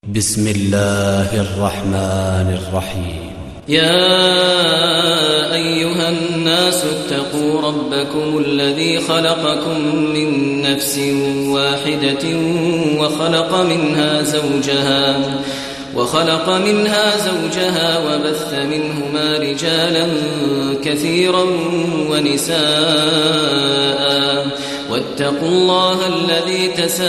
بسم الله الرحمن الرحيم. يا أيها الناس اتقوا ربكم الذي خلقكم من نفس واحدة وخلق منها زوجها وبث منهما رجالا كثيرا ونساء واتقوا الله الذي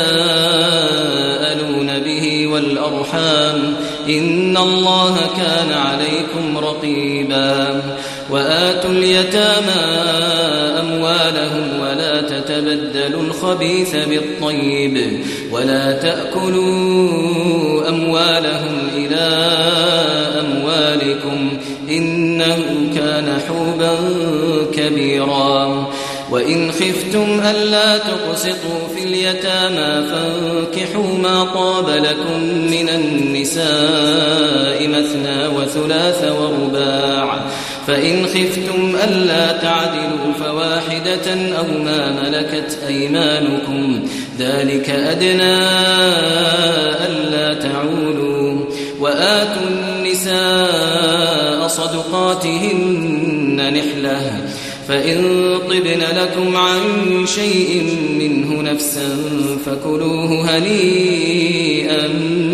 تساءلون به والأرحام إن الله كان عليكم رقيبا. وآتوا اليتامى أموالهم ولا تتبدلوا الخبيث بالطيب ولا تأكلوا أموالهم إلى أموالكم إنه كان حوبا كبيرا. وإن خفتم ألا تقسطوا في اليتامى فانكحوا ما طاب لكم من النساء مثنى وثلاث ورباع، فإن خفتم ألا تعدلوا فواحدة أو ما ملكت أيمانكم ذلك أدنى ألا تعولوا. وآتوا النساء صدقاتهن نحلة، فإن طبن لكم عن شيء منه نفسا فكلوه هنيئا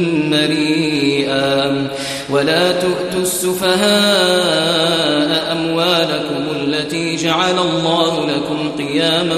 مريئا. ولا تؤتوا السفهاء أموالكم التي جعل الله لكم قياما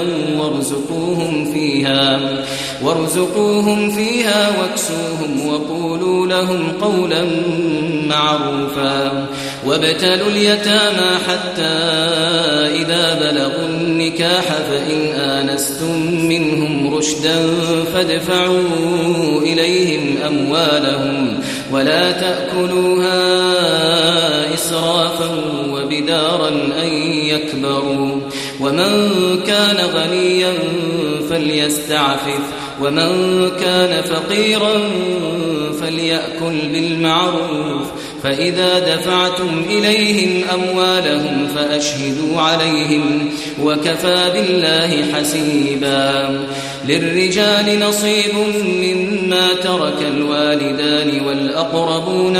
وارزقوهم فيها واكسوهم وقولوا لهم قولا معروفا. وابتلوا اليتامى حتى إذا بلغوا النكاح فإن آنستم منهم رشدا فادفعوا إليهم أموالهم ولا تأكلوها إسرافا وبدارا أن يكبروا. ومن كان غنيا فليستعفف ومن كان فقيرا فليأكل بالمعروف. فإذا دفعتم إليهم أموالهم فأشهدوا عليهم وكفى بالله حسيبا. للرجال نصيب مما ترك الوالدان والأقربون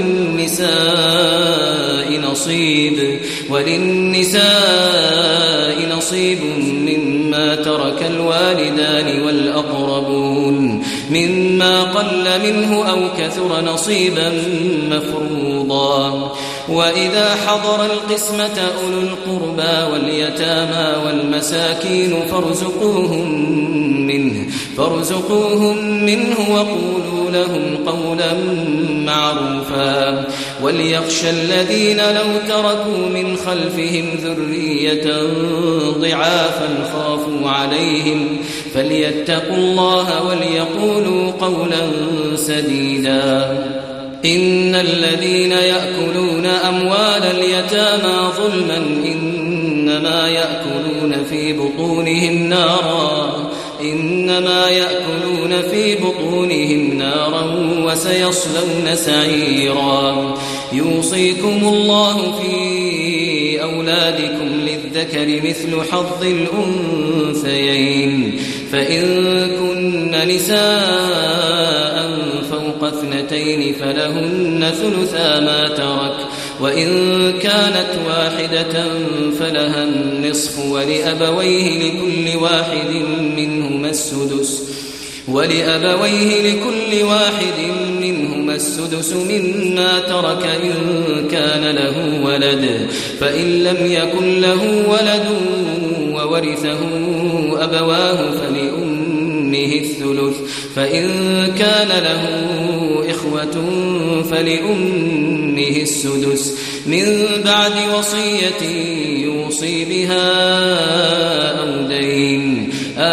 وللنساء نصيب مما ترك الوالدان والأقربون مما قل منه أو كثر نصيبا مفروضا. وإذا حضر القسمة أولو القربى واليتامى والمساكين فارزقوهم منه وقولوا لهم قولا معروفا. وليخشى الذين لو تركوا من خلفهم ذرية ضعافا خافوا عليهم فليتقوا الله وليقولوا قولا سديدا. إن الذين يأكلون أموال اليتامى ظلما إنما يأكلون في بطونهم نارا وسيصلون سعيرا. يوصيكم الله في أولادكم للذكر مثل حظ الأنثيين، فإن كن نساء فوق 2 فلهن ثلثا ما ترك، وإن كانت واحدة فلها النصف ولأبويه لكل واحد منهما السدس مما ترك إن كان له ولد. فإن لم يكن له ولد وورثه أبواه فلأمه الثلث، فإن كان له إخوة فلأمه السدس من بعد وصية يوصي بها أو دين.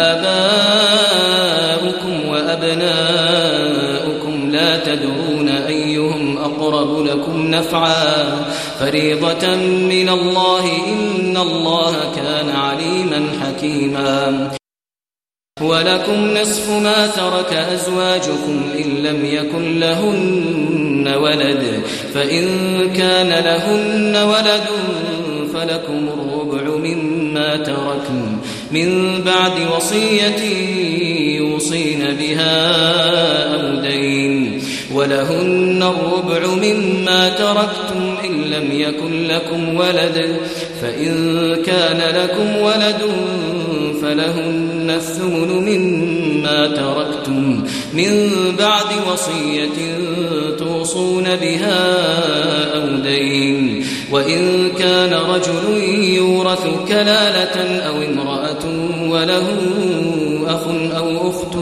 آباؤكم وأبناؤكم لا تدرون أيهم أقرب لكم نفعا فريضة من الله إن الله كان عليما حكيما. ولكم نصف ما ترك أزواجكم إن لم يكن لهن ولد، فإن كان لهن ولد فلكم الربع مما تركن من بعد وصية يوصين بها أو دين. ولهن الربع مما تركتم إن لم يكن لكم ولد فإن كان لكم ولد فلهن الثمن مما تركتم من بعد وصية توصون بها أو دين وإن كان رجل يورث كلالة أو امرأة وله أخ أو أخت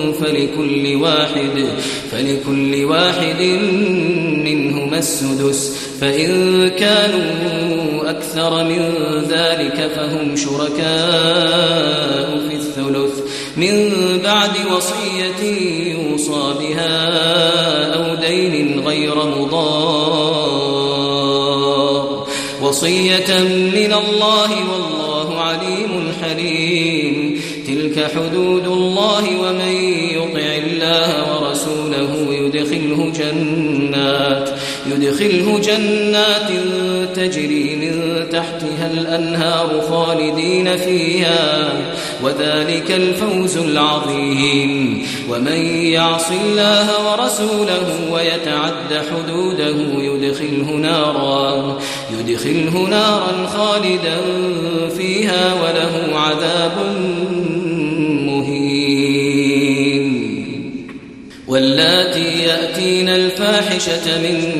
فلكل واحد منهما السدس فإن كانوا أكثر من ذلك فهم شركاء في الثلث من بعد وصية يوصى بها أو دين غير مضار وصية من الله والله عليم حليم تلك حدود الله ومن يطع الله ورسوله يدخله جنات تجري من تحتها الأنهار خالدين فيها وذلك الفوز العظيم ومن يعص الله ورسوله ويتعد حدوده يدخله نارا خالدا فيها وله عذاب مهين واللاتي يأتين الفاحشة من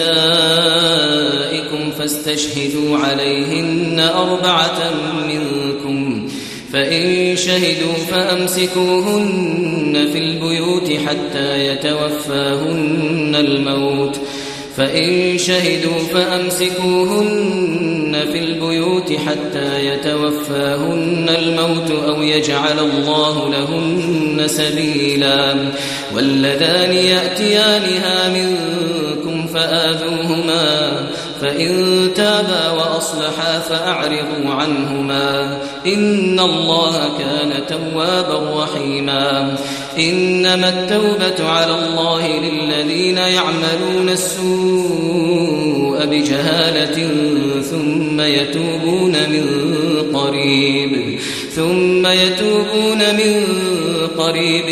نسائكم فاستشهدوا عليهن 4 منكم فإن شهدوا فأمسكوهن في البيوت حتى يتوفاهن الموت أو يجعل الله لهن سبيلا واللذان يأتيانها منكم فآذوهما فإن تابا وأصلحا فأعرضوا عنهما إن الله كان توابا رحيما إنما التوبة على الله للذين يعملون السوء بجهالة ثم يتوبون من قريب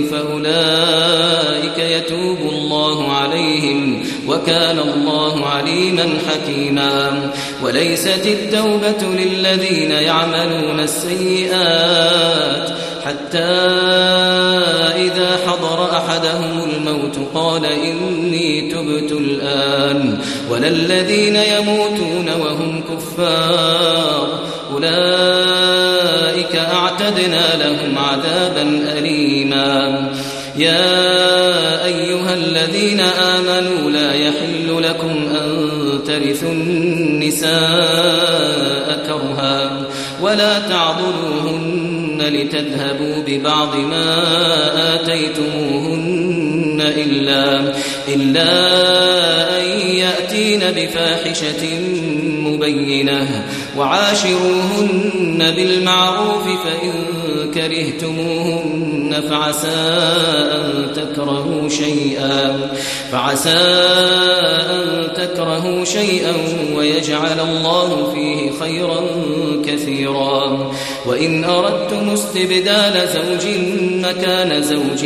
فأولئك يتوب الله عليهم وكان الله عليما حكيما وليست التوبة للذين يعملون السيئات حتى إذا حضر أحدهم الموت قال إني تبت الآن ولا الذين يموتون وهم كفار أولئك أعتدنا لهم عذابا أليما يا أيها الذين آمنوا لا يحل لكم أن ترثوا النساء كرها ولا تعضلوهن لتذهبوا ببعض ما آتيتموهن إلا أن يأتين بفاحشة مبينة وعاشروهن بالمعروف فإن كرهتموهن فعسى أن تكرهوا شيئا ويجعل الله فيه خيرا كثيرا وإن أردتم استبدال زوج مكان زوج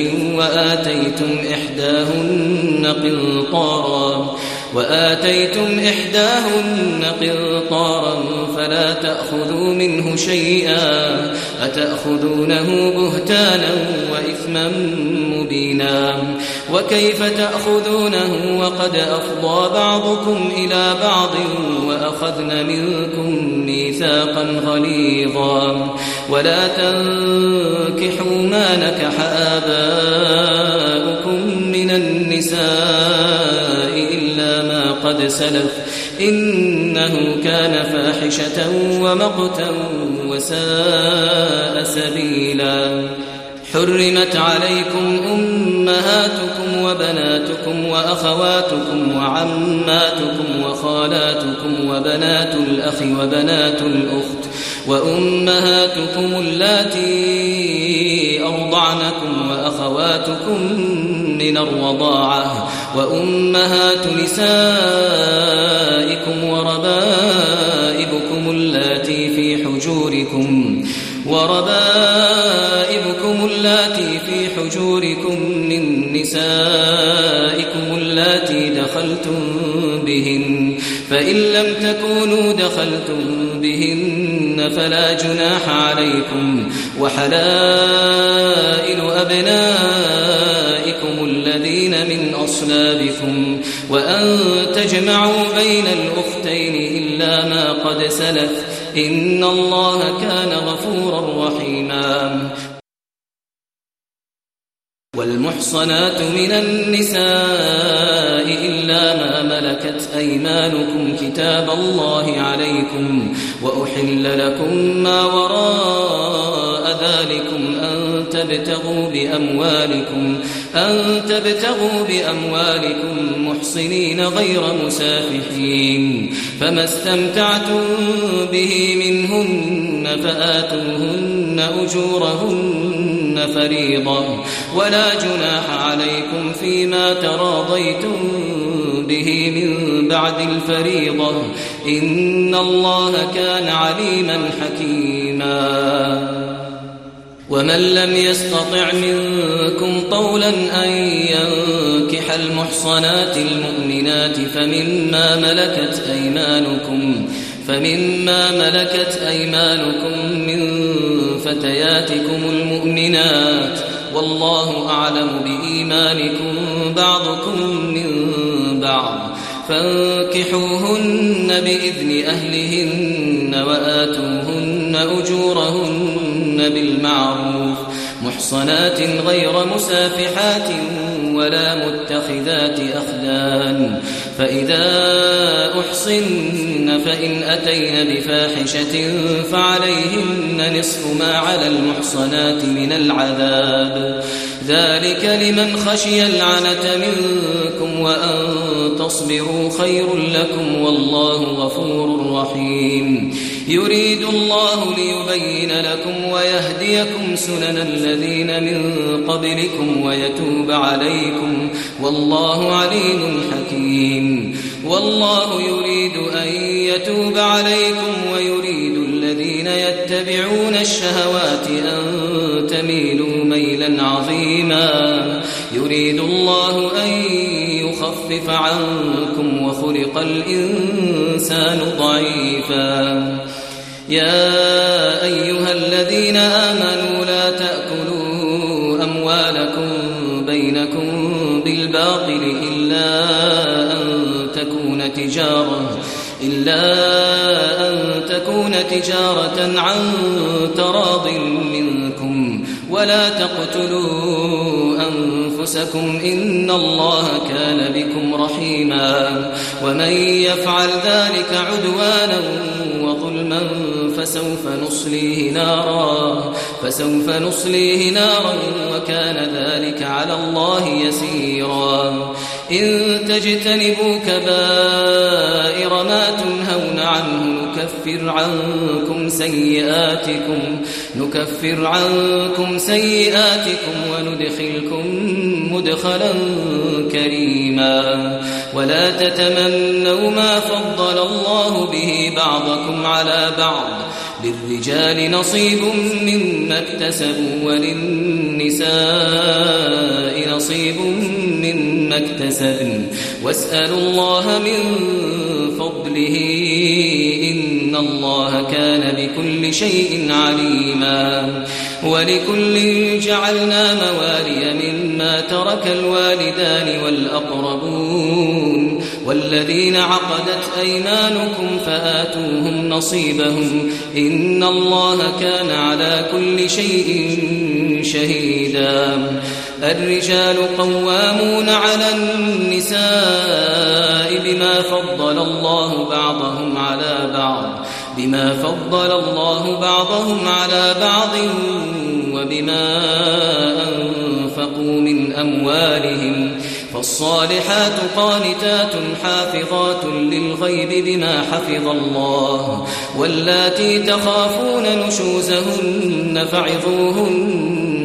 وآتيتم إحداهن قنطارا فلا تأخذوا منه شيئا أتأخذونه بهتانا وإثما مبينا وكيف تأخذونه وقد أفضى بعضكم إلى بعض وأخذن منكم ميثاقا غليظا ولا تنكحوا ما نكح آباؤكم من النساء إلا ما قد سلف إنه كان فاحشة ومقتا وساء سبيلا حرمت عليكم أمهاتكم وبناتكم وأخواتكم وعماتكم وخالاتكم وبنات الأخ وبنات الأخت وأمهاتكم اللاتي أرضعنكم وأخواتكم من الرضاعة وأمهات نسائكم وربائبكم اللاتي في حجوركم وربائبكم اللاتي في حجوركم من نسائكم اللاتي دخلتم بهن، فإن لم تكونوا دخلتم بهن فلا جناح عليكم، وحلائل أبنائكم الذين من أصلابكم، وأن تجمعوا بين الأختين إلا ما قد سلف، إن الله كان غفورا رحيما. والمحصنات من النساء إلا ما ملكت أيمانكم كتاب الله عليكم، وأحل لكم ما وراء ذلكم أن تبتغوا بأموالكم محصنين غير مسافحين، فما استمتعتم به منهن فآتوهن أجورهن فريضة، ولا جناح عليكم فيما تراضيتم به من بعد الفريضة، إن الله كان عليما حكيما. ومن لم يستطع منكم طولا أن ينكح المحصنات المؤمنات فمما ملكت أيمانكم من فتياتكم المؤمنات، والله أعلم بإيمانكم بعضكم من بعض، فانكحوهن بإذن أهلهن وآتوهن أجورهن بالمعروف، محصنات غير مسافحات ولا متخذات أخدان، فإذا أحصن فإن أتين بفاحشة فعليهن نصف ما على المحصنات من العذاب، ذلك لمن خشي العنة منكم، وأن تصبروا خير لكم، والله غفور رحيم. يريد الله ليبين لكم ويهديكم سنن الذين من قبلكم ويتوب عليكم، والله عليم حكيم. والله يريد أن يتوب عليكم ويريد الذين يتبعون الشهوات أن تميلوا ميلا عظيما. يريد الله أن يخفف عنكم وخلق الإنسان ضعيفا. يا أيها الذين آمنوا لا تأكلوا أموالكم بينكم بالباطل إلا أن تكون تجارة عن تراض منكم، ولا تقتلوا أنفسكم إن الله كان بكم رحيما. ومن يفعل ذلك عدوانا وظلما فسوف نصليه نارا وكان ذلك على الله يسيرا. إن تجتنبوا كبائر ما تنهون عنه نكفر عنكم سيئاتكم وندخلكم مدخلا كريما. ولا تتمنوا ما فضل الله به بعضكم على بعض، للرجال نصيب مما اكتسبوا وللنساء نصيب مما اكتسبن، واسألوا الله من فضله إن الله كان بكل شيء عليما. ولكل جعلنا موالي مما ترك الوالدان والأقربون والذين عقدت أيمانكم فآتوهم نصيبهم إن الله كان على كل شيء شهيدا. الرجال قوامون على النساء بما فضل الله بعضهم على بعض وبما أنفقوا من أموالهم. فالصالحات قانتات حافظات للغيب بما حفظ الله. واللاتي تخافون نشوزهن فعظوهن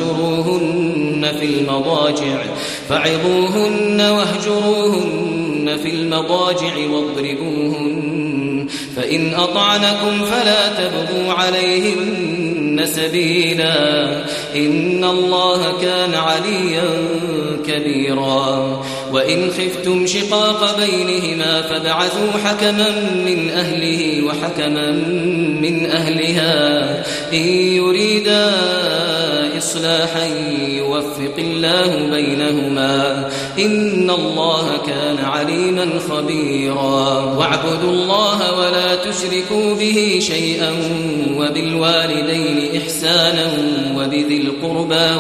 واهجروهن في المضاجع واضربوهن، فإن أطعنكم فلا تبغوا عليهن يهديهن سبيلا إن الله كان عليا كبيرا وإن خفتم شقاق بينهما فابعثوا حكما من أهله وحكما من أهلها إن يريدا إصلاحا يوفق الله بينهما إن الله كان عليما خبيرا واعبدوا الله ولا تشركوا به شيئا وبالوالدين إحسانا وبذي القربى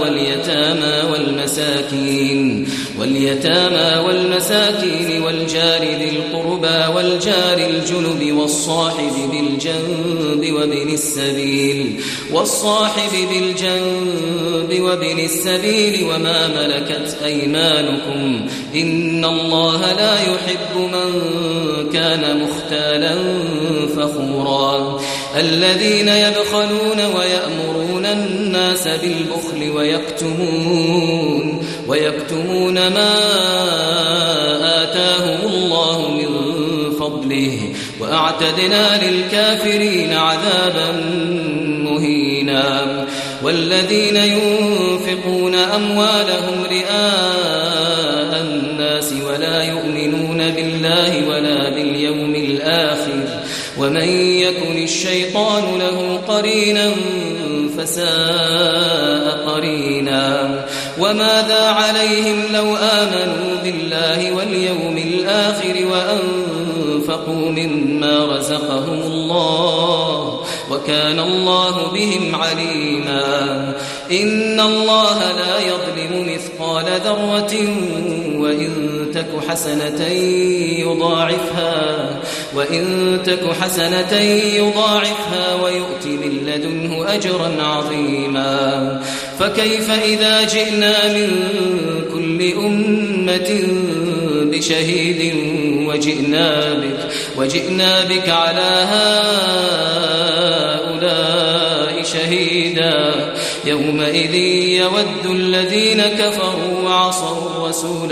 واليتامى والمساكين والجار ذي القربى والجار الجنب والصاحب بالجنب وابن السبيل وما ملكت أيمانكم إن الله لا يحب من كان مختالا فخورا الذين يبخلون ويأمرون الناس بالبخل ويكتمون ما آتاهم الله من فضله وأعتدنا للكافرين عذابا مهينا والذين ينفقون أموالهم رئاء الناس ولا يؤمنون بالله ولا باليوم الآخر ومن يكن الشيطان له قرينا فساء قرينا وماذا عليهم لو آمنوا بالله واليوم الآخر وأنفقوا مما رزقهم الله وكان الله بهم عليما إن الله لا يظلم مثقال ذرة وإن تك حسنة يضاعفها ويؤت من لدنه أجرا عظيما فكيف إذا جئنا من كل أمة بشهيد وجئنا بك على هؤلاء شهيدا يومئذ يود الذين كفروا وعصوا الرسول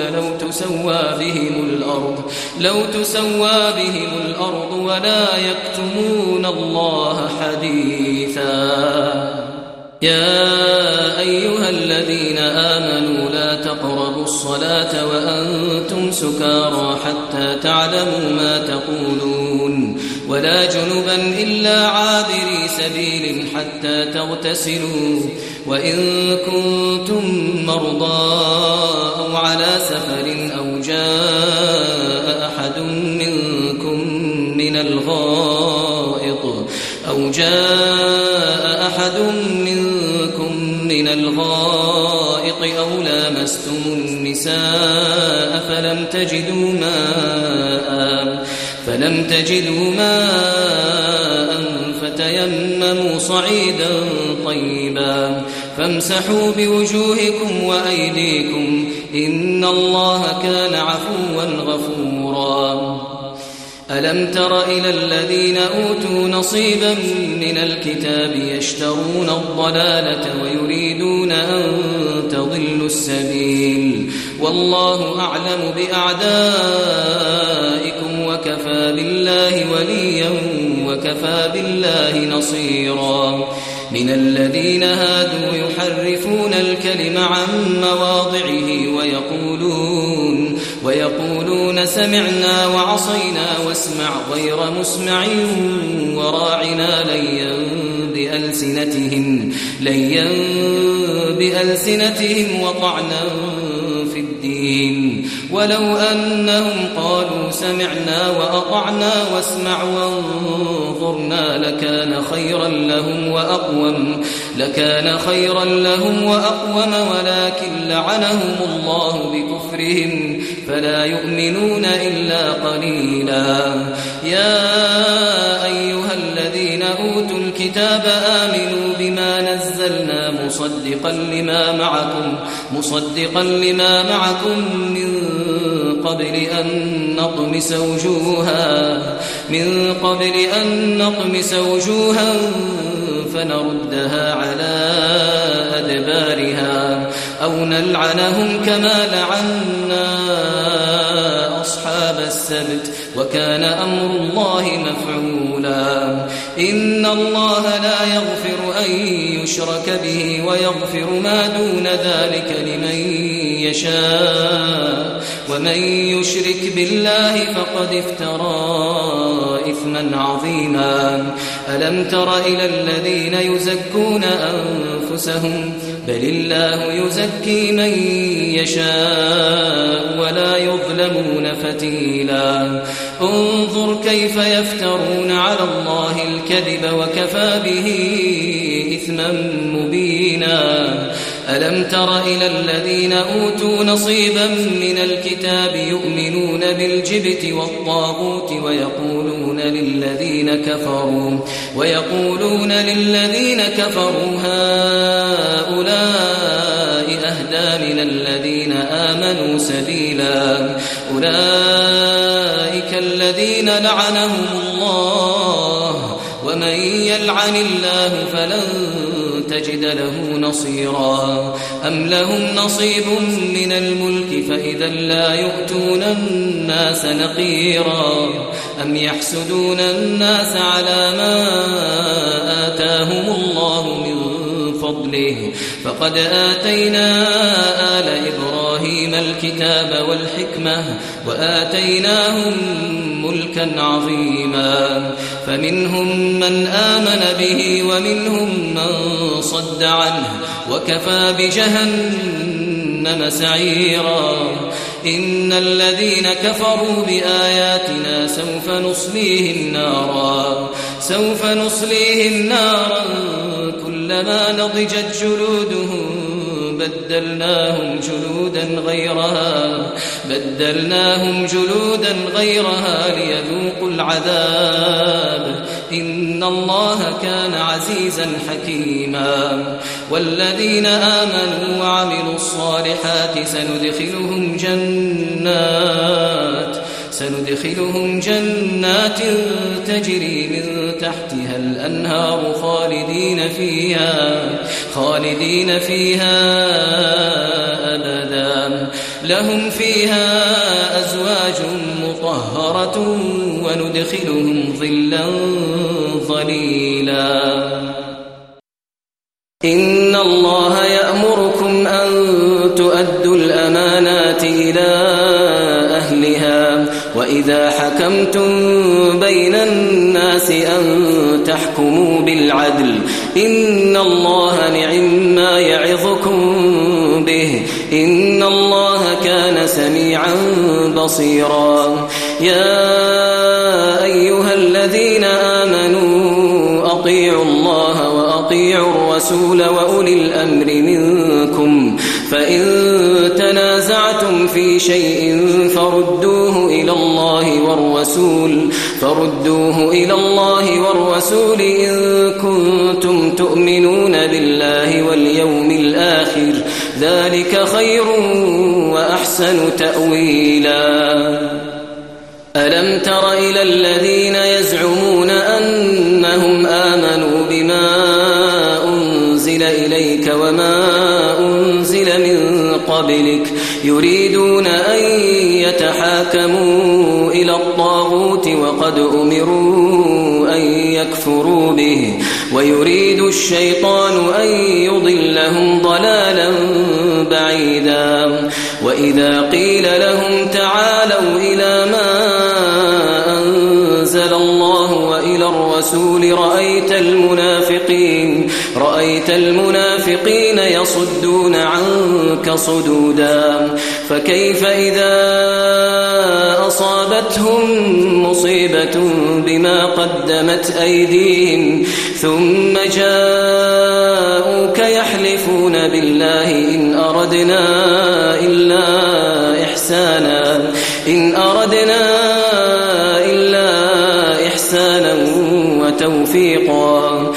لو تسوى بهم الأرض ولا يكتمون الله حديثا يا أيها الذين آمنوا لا تقربوا الصلاة وأنتم سكارى حتى تعلموا ما تقولون ولا جنبا إلا عابري سبيل حتى تغتسلوا وإن كنتم مرضى أو على سفر أو جاء أحد منكم من الغائط أو لامستم النساء فلم تجدوا ماء فتيمموا صعيدا طيبا فامسحوا بوجوهكم وأيديكم إن الله كان عفوا غفورا ألم تر إلى الذين أوتوا نصيبا من الكتاب يشترون الضلالة ويريدون أن تضلوا السبيل والله أعلم بأعدائكم وكفى بالله وليا وكفى بالله نصيرا من الذين هادوا يحرفون الكلم عن مواضعه ويقولون سمعنا وعصينا واسمع غير مسمع وراعنا ليا بألسنتهم وطعنا في الدين ولو أنهم قالوا سمعنا وأطعنا واسمع وانظرنا لكان خيرا لهم وأقوم ولكن لعنهم الله بكفرهم فلا يؤمنون إلا قليلا يا أيها الذين أوتوا الكتاب آمنوا بما نزلنا مصدقا لما معكم من قبل أن نطمس وجوها فنردها على أدبارها أو نلعنهم كما لعنا أصحاب السبت السبت وكان أمر الله مفعولا إن الله لا يغفر أن يشرك به ويغفر ما دون ذلك لمن يشاء ومن يشرك بالله فقد افترى إثما عظيما ألم تر إلى الذين يزكون أنفسهم بل الله يزكي من يشاء ولا يظلمون فتيلا انظر كيف يفترون على الله الكذب وكفى به إثما مبينا ألم تر إلى الذين أوتوا نصيبا من الكتاب يؤمنون بالجبت والطاغوت ويقولون للذين كفروا هؤلاء أهدى من الذين آمنوا سبيلا أولئك الذين لعنهم الله ومن يلعن الله فلن تجد له نصيرا أم لهم نصيب من الملك فإذا لا يؤتون الناس نقيرا أم يحسدون الناس على ما آتاهم الله من فضله فقد آتينا آل إبراهيم الكتاب والحكمة وآتيناهم ملكا عظيما فمنهم من آمن به ومنهم من صد عنه وكفى بجهنم سعيرا إن الذين كفروا بآياتنا سوف نصليهم نارا كلما نضجت جلودهم بدلناهم جلودا غيرها ليذوقوا العذاب إن الله كان عزيزا حكيما والذين آمنوا وعملوا الصالحات سندخلهم جنات تجري من تحتها الأنهار خالدين فيها أبدا لهم فيها أزواج مطهرة وندخلهم ظلا ظليلا إن الله يأمركم أن تؤدوا الأمانات إلى أهلها وإذا حكمتم بين الناس أن تحكموا بالعدل إن الله نعما يعظكم به إن الله كان سميعا بصيرا يا أيها الذين آمنوا أطيعوا الله وأطيعوا الرسول وأولي الأمر منكم فإن تنازعتم في شيء فردوه إلى الله والرسول إن كنتم تؤمنون بالله واليوم الآخر ذلك خير وأحسن تأويلا ألم تر إلى الذين يزعمون أنهم آمنوا بما أنزل إليك وما أنزل من قبلك يريدون أن يتحاكموا إلى الطاغوت وقد أمروا أن يكفروا به ويريد الشيطان أن يضلهم ضلالا بعيدا وإذا قيل لهم تعالوا إلى ما أنزل الله وإلى الرسول رأيت المنافقين يصدون عنك صدودا فكيف إذا أصابتهم مصيبة بما قدمت أيديهم ثم جاءوك يحلفون بالله إن أردنا إلا إحسانا وتوفيقا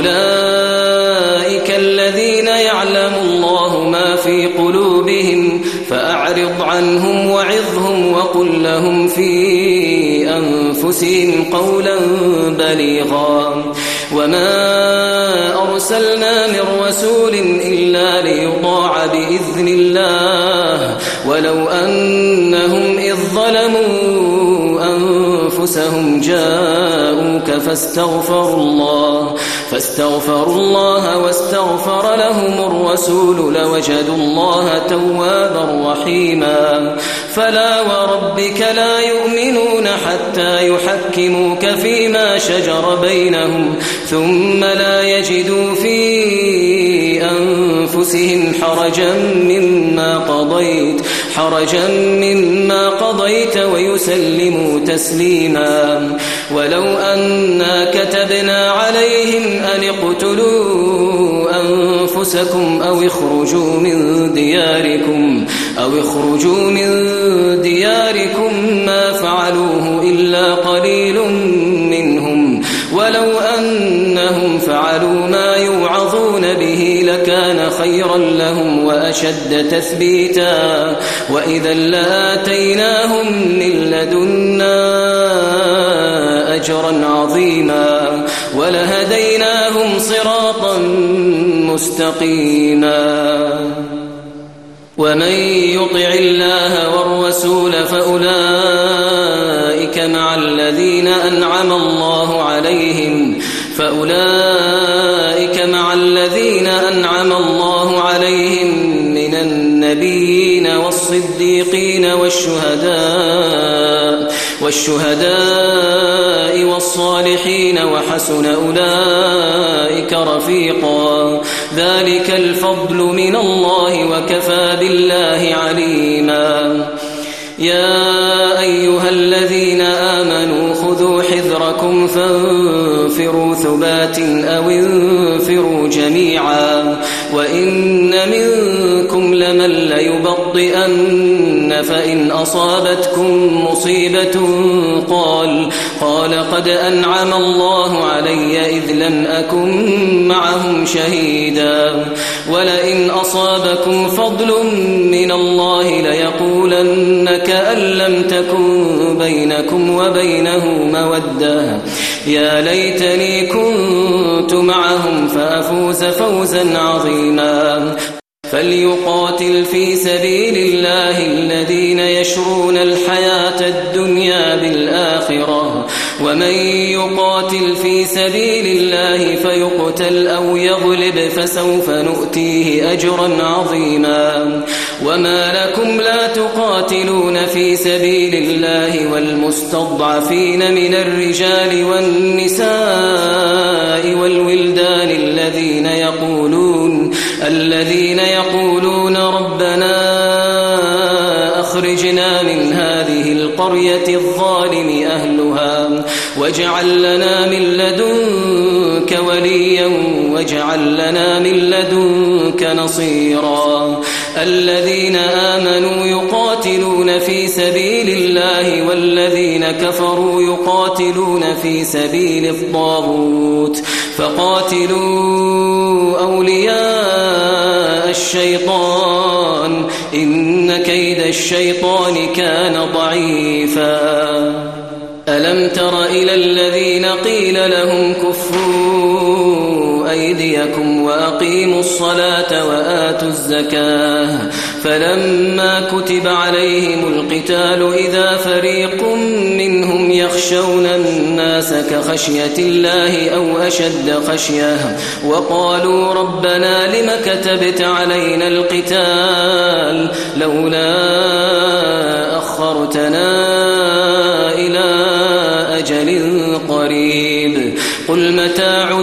أولئك الذين يعلم الله ما في قلوبهم فأعرض عنهم وعظهم وقل لهم في أنفسهم قولا بليغا وما أرسلنا من رسول إلا ليطاع بإذن الله ولو أنهم إذ ظلموا أنفسهم جاءوك فاستغفروا الله واستغفر لهم الرسول لوجدوا الله توابا رحيما فلا وربك لا يؤمنون حتى يحكموك فيما شجر بينهم ثم لا يجدوا في أنفسهم حرجا مما قضيت ويسلموا تسليما ولو أنا كتبنا عليهم أن اقتلوا أنفسكم أو اخرجوا من دياركم ما فعلوه إلا قليل منهم ولو أنهم فعلوا ما يوعظون به لكان خيرا لهم وأشد تثبيتا وإذا لآتيناهم من لدنا أجرا عظيما ولهديناهم صراطا مستقيما ومن يطع الله والرسول فأولئك مع الذين أنعم الله عليهم من النبيين والصديقين والشهداء والصالحين وحسن أولئك رفيقا ذلك الفضل من الله وكفى بالله عليما يا أيها الذين آمنوا خذوا حذركم فانفروا ثبات أو انفروا جميعا وإن منكم لمن ليبطئن فإن أصابتكم مصيبة قال قد أنعم الله علي إذ لم أكن معهم شهيدا ولئن أصابكم فضل من الله ليقولن كأن لم تكن بينكم وبينه مودة يا ليتني كنت معهم فأفوز فوزا عظيما فليقاتل في سبيل الله الذين يشرون الحياة الدنيا بالآخرة ومن يقاتل في سبيل الله فيقتل أو يغلب فسوف نؤتيه أجرا عظيما وما لكم لا تقاتلون في سبيل الله والمستضعفين من الرجال والنساء والولدان الذين يقولون ربنا أخرجنا من هذه القرية الظالم أهلها واجعل لنا من لدنك وليا واجعل لنا من لدنك نصيرا الذين آمنوا يقاتلون في سبيل الله والذين كفروا يقاتلون في سبيل الطاغوت فقاتلوا أولياء الشيطان إن كيد الشيطان كان ضعيفا ألم تر إلى الذين قيل لهم كفوا أيديكم وأقيموا الصلاة وآتوا الزكاة فلما كتب عليهم القتال إذا فريق منهم يخشون الناس كخشية الله أو أشد خشية وقالوا ربنا لم كتبت علينا القتال لولا أخرتنا إلى أجل قريب قل متاع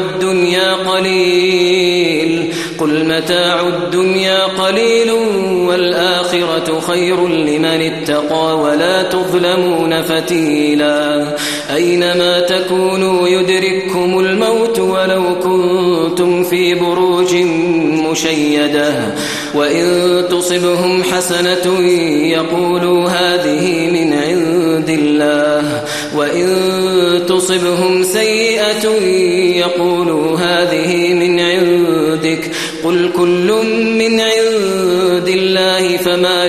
الدنيا قليل والآخرة خير لمن اتقى ولا تظلمون فتيلا أينما تكونوا يدرككم الموت ولو كنتم في بروج مشيدة وإن تصبهم حسنة يقولوا هذه من عند الله وإن تصبهم سيئة يقولوا هذه من عندك قل كل من عند الله فما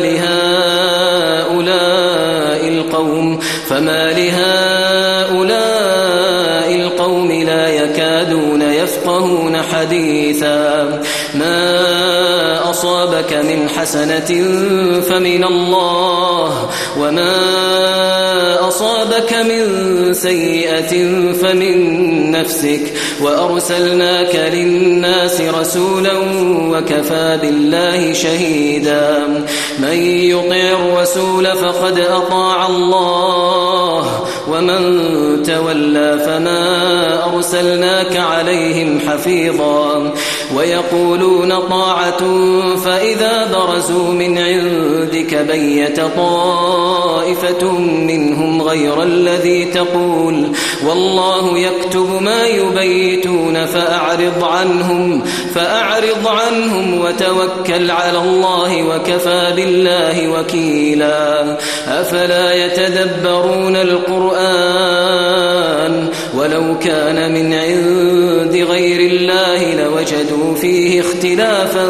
لهؤلاء القوم لا يكادون يفقهون حديثا ما أصابك من حسنة فمن الله وما أصابك من سيئة فمن نفسك وأرسلناك للناس رسولا وكفى بالله شهيدا من يطع الرسول فقد أطاع الله ومن تولى فما أرسلناك عليهم حفيظا ويقولون طاعة فإذا برزوا من عندك بيت طائفة منهم غير الذي تقول والله يكتب ما يبيتون فأعرض عنهم وتوكل على الله وكفى بالله وكيلا أفلا يتدبرون القرآن ولو كان من عند غير الله لوجدوا فيه اختلافا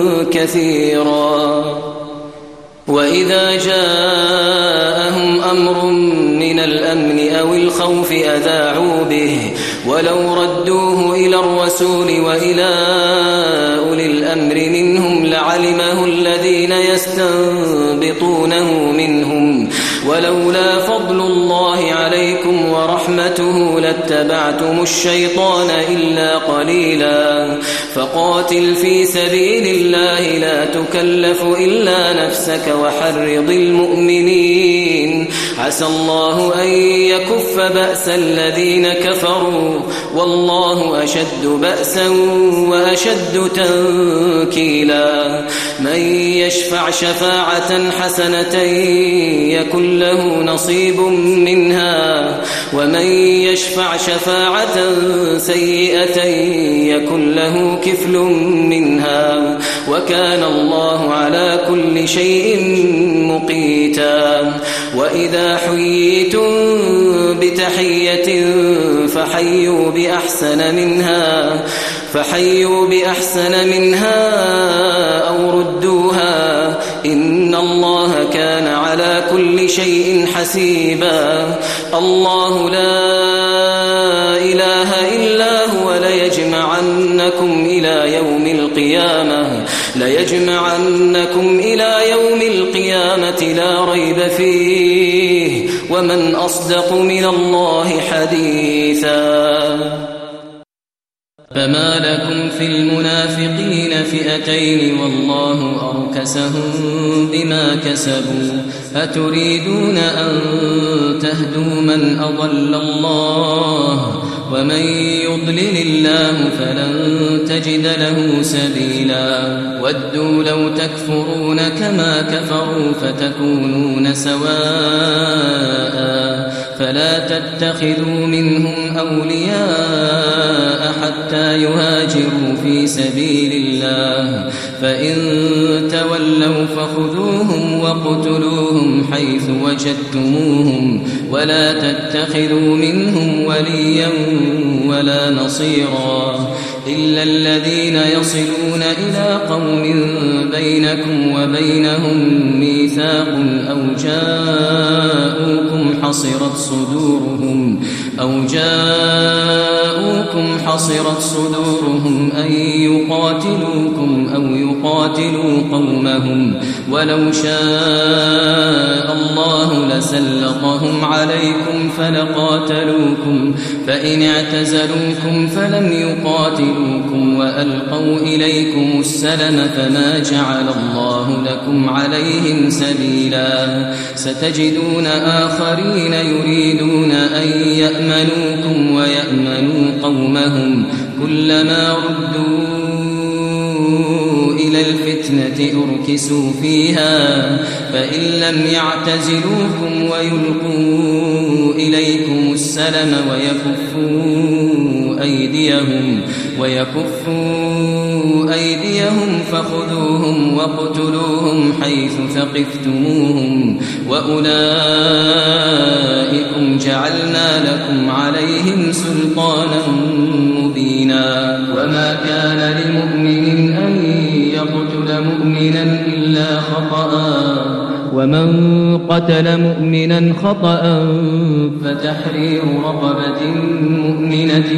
كثيرا وإذا جاءهم أمر من الأمن أو الخوف أذاعوا به ولو ردوه إلى الرسول وإلى أولي الأمر منهم لعلمه الذين يستنبطونه منهم ولولا فضل الله عليكم ورحمته لاتبعتم الشيطان إلا قليلا فقاتل في سبيل الله لا تكلف إلا نفسك وحرض المؤمنين عسى الله أن يكف بأس الذين كفروا والله أشد بأسا وأشد تنكيلا من يشفع شفاعة حسنة يكن له نصيب منها ومن يشفع شفاعة سيئة يكن له كفل منها وكان الله على كل شيء مقيتا وإذا حييتم بتحية فحيوا بأحسن منها أو ردوها إن الله كان على كل شيء حسيبا الله لا إله إلا هو ليجمعنكم إلى يوم القيامة لا ريب فيه ومن أصدق من الله حديثا فما لكم في المنافقين فئتين والله أركسهم بما كسبوا أتريدون أن تهدوا من أضل الله ومن يضلل الله فلن تجد له سبيلا ودوا لو تكفرون كما كفروا فتكونون سواء فلا تتخذوا منهم أولياء حتى يهاجروا في سبيل الله فإن تولوا فخذوهم وقتلوهم حيث وجدتموهم ولا تتخذوا منهم وليا ولا نصيرا إلا الذين يصلون إلى قوم بينكم وبينهم ميثاق أو جاءوكم حصرت صدورهم أن يقاتلوكم أو يقاتلوا قومهم ولو شاء الله لسلطهم عليكم فلقاتلوكم فإن اعتزلوكم فلم يقاتلوكم وألقوا إليكم السلم فما جعل الله لكم عليهم سبيلا ستجدون آخرين يريدون أن يأمنوكم ويأمنوا قومهم كلما ردوا إلى الفتنة أركسوا فيها فإن لم يعتزلوكم ويلقوا إليكم السلم ويكفوا أيديهم فخذوهم وقتلوهم حيث ثقفتموهم وأولئكم جعلنا لكم عليهم سلطانا مبينا وما كان لمؤمن أن يقتل مؤمنا إلا خطأ ومن قتل مؤمنا خطأ فتحرير رقبة مؤمنة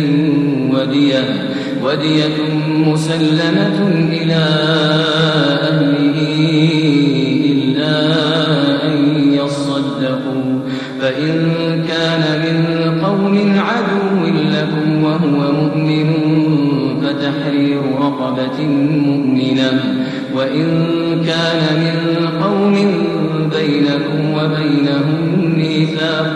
ودية مسلمة إلى أهله إلا أن يصدقوا فإن كان من قوم عدو لكم وهو مؤمن فتحرير رقبة مؤمنة وإن كان من قوم بينكم وبينهم ميثاق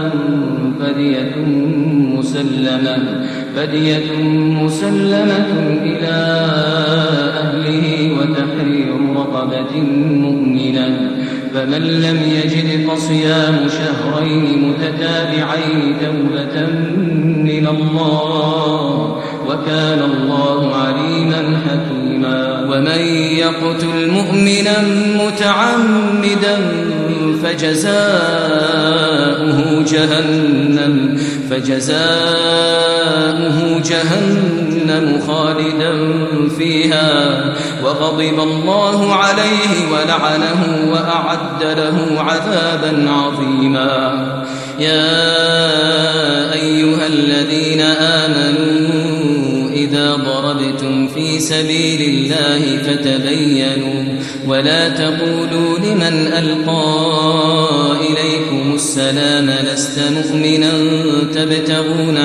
فدية مسلمة إلى أهله وتحرير رقبة مؤمنة فمن لم يجد فصيام شهرين متتابعين توبة من الله وكان الله عليما حكيما ومن يقتل مؤمنا متعمدا فجزاؤه جهنم خالدا فيها وغضب الله عليه ولعنه وأعد له عذابا عظيما يا أيها الذين آمنوا إذا ضربتم في سبيل الله فتبينوا ولا تقولوا لمن ألقى إليكم السلام لست مؤمنا تبتغون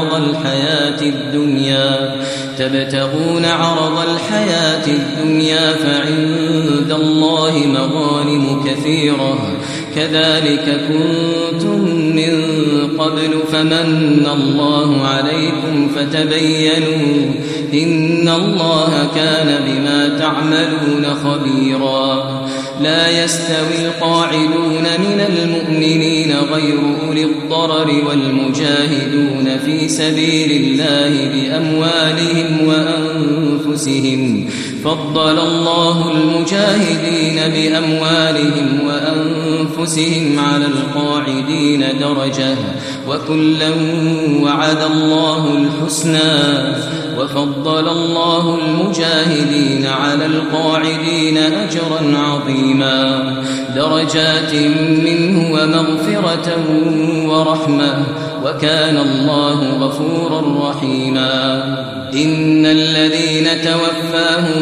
عرض الحياة الدنيا فعند الله مغانم كثيرة كذلك كنتم من قبل فمن الله عليكم فتبينوا إن الله كان بما تعملون خبيرا لا يستوي القاعدون من المؤمنين غير أولي الضرر والمجاهدون في سبيل الله بأموالهم وأنفسهم فضل الله المجاهدين بأموالهم وأنفسهم على القاعدين درجة وكلا وعد الله الحسنى وفضل الله المجاهدين على القاعدين أجرا عظيما درجات منه ومغفرة ورحمة وكان الله غفورا رحيما إن الذين توفاهم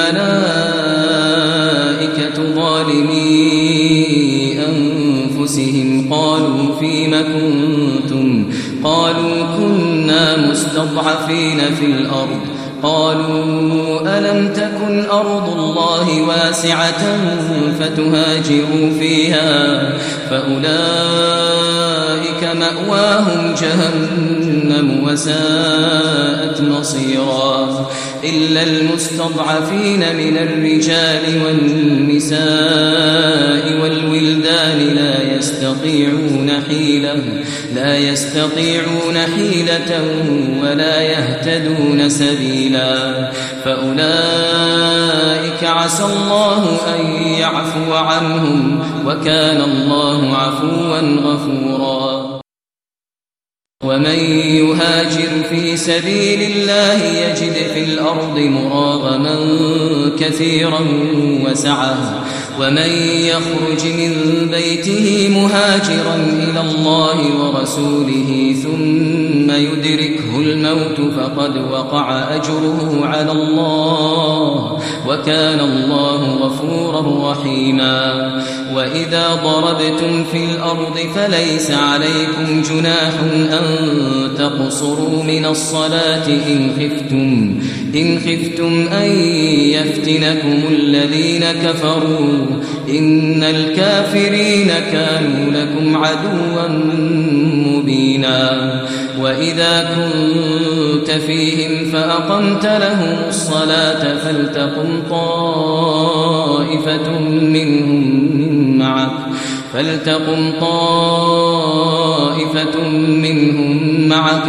الملائكة ظالمي أنفسهم قالوا فيم كنتم قالوا كنا مستضعفين في الأرض قالوا ألم تكن أرض الله واسعة فتهاجروا فيها فأولئك مأواهم جهنم وساءت مصيرا إلا المستضعفين من الرجال والنساء والولدان لا يستطيعون حيلة ولا يهتدون سبيلا فأولئك عسى الله أن يعفو عنهم وكان الله عفوا غفورا ومن يهاجر في سبيل الله يجد في الأرض مراغما كثيرا وسعة ومن يخرج من بيته مهاجرا إلى الله ورسوله ثم يدركه الموت فقد وقع أجره على الله وكان الله غفورا رحيما وإذا ضربتم في الأرض فليس عليكم جناح أن تقصروا من الصلاة إن خفتم أن يفتنكم الذين كفروا إن الكافرين كانوا لكم عدوا مبينا وإذا كنت فيهم فأقمت لهم الصلاة فلتقم طائفة منهم معك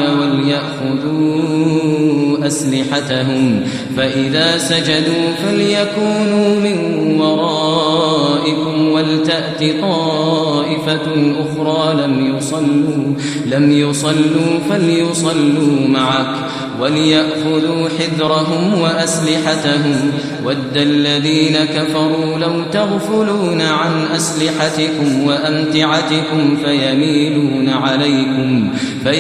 وليأخذوا أسلحتهم فإذا سجدوا فليكونوا من ورائكم ولتأت طائفة أخرى لم يصلوا فليصلوا معك وليأخذوا حذرهم وأسلحتهم ود الذين كفروا لو تغفلون عن أسلحتكم وأمتعتكم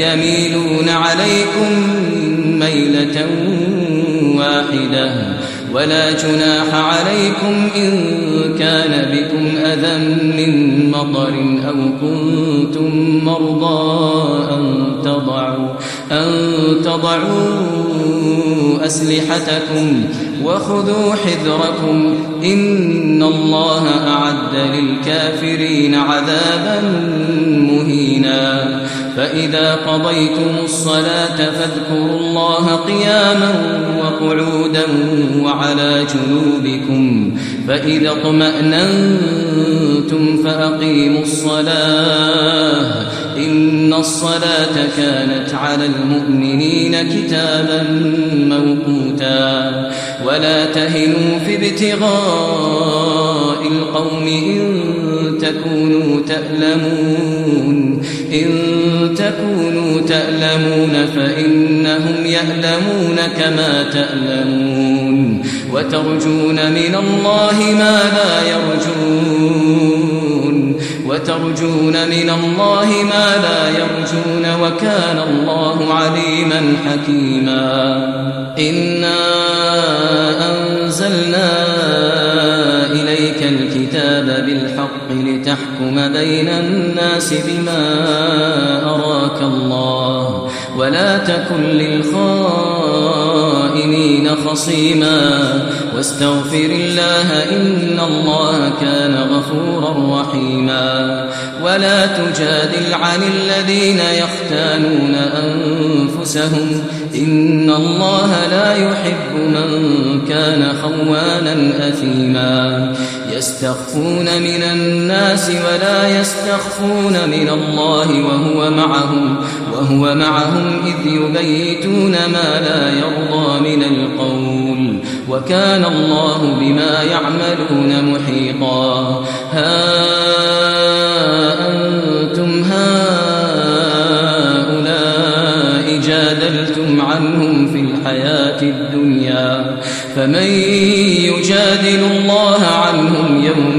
فيميلون عليكم ميلة واحدة ولا جناح عليكم إن كان بكم أذى من مطر أو كنتم مرضى أن تضعوا أسلحتكم وخذوا حذركم إن الله أعد للكافرين عذابا مهينا فإذا قضيتم الصلاة فاذكروا الله قياما وقعودا وعلى جنوبكم فإذا اطمأننتم فأقيموا الصلاة إن الصلاة كانت على المؤمنين كتابا موقوتا ولا تهنوا في ابتغاء القوم إن تكونوا تألمون فإنهم يألمون كما تألمون وترجون من الله ما لا يرجون وكان الله عليما حكيما إنا أنزلنا إليك الكتاب بالحق لتحكم بين الناس بما أراك الله ولا تكن للخائنين خصيما واستغفر الله إن الله كان غفورا رحيما ولا تجادل عن الذين يختانون أنفسهم إن الله لا يحب من كان خوانا أثيما يستخفون من الناس ولا يستخفون من الله وهو معهم إذ يبيتون ما لا يرضى من القول وكان الله بما يعملون محيطا ها أنتم هؤلاء جادلتم عنهم في الحياة الدنيا فمن يجادل الله عنهم